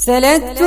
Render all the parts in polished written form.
سلكت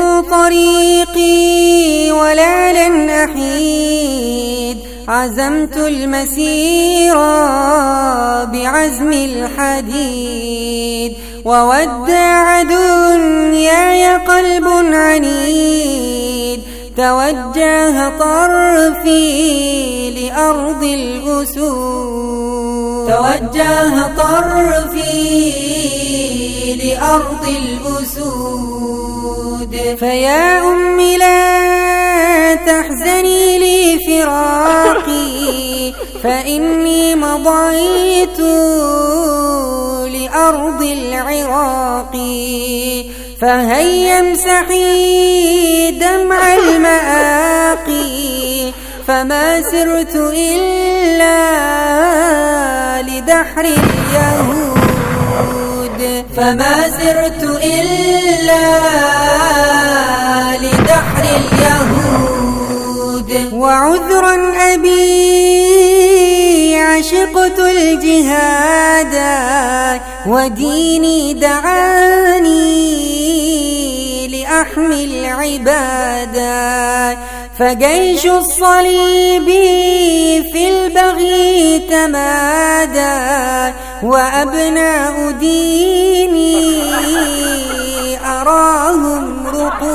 طريقي ولا لن أحيد، عزمت المسير بعزم الحديد، وودع دنياي قلب عنيد، توجه طرفي لأرض الأسود، توجه طرفي لأرض الأسود. فيا أمي لا تحزني لفراقي، فإني مضيت لأرض العراق، فهيا امسحي دمع المآقي، فما سرت إلا لدحر اليهود، فما سرت إلا لدحر اليهود. وعذرا أبي عشقت الجهاد، وديني دعاني لأحمي العبادة، فجيش الصليب في البغي تمادى، وأبناء ديني أراهم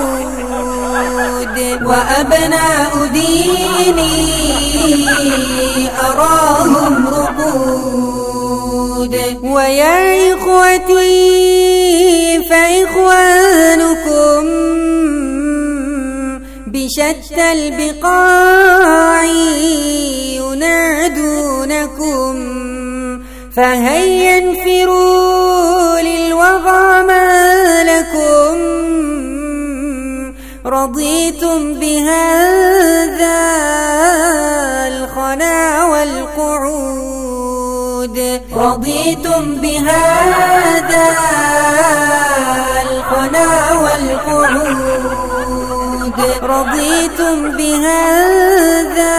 رقود، وأبناء ديني أراهم رقود. ويا إخوتي فإخوانكم بشتى البقاع ينادونكم، فهيا انفروا للوغى ما لكم، رضيتم بهذا الخنا والقعود، رضيتم بهذا الخنا والقعود، رضيتم بهذا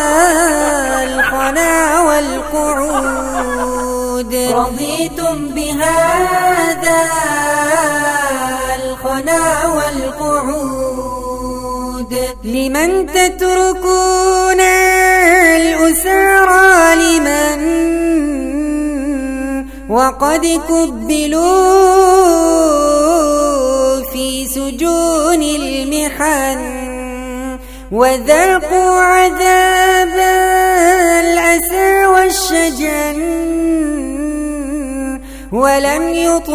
الخنا والقعود، رضيتم بهذا الخنا والقعود. لمن تتركون الأسارى، لمن وقد كبلوا في سجون المحن، وذاقوا عذاب الأسى والشجن، ولم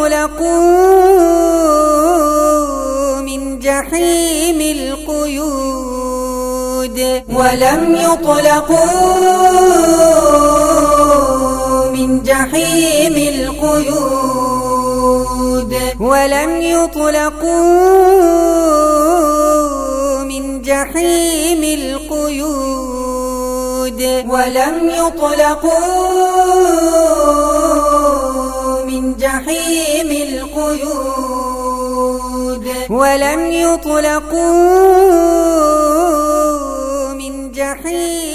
يطلقوا من جحيم القيود، ولم يطلقوا من جحيم القيود، ولم يطلقوا من جحيم القيود، ولم يطلقوا من جحيم القيود، ولم يطلقوا من جحيم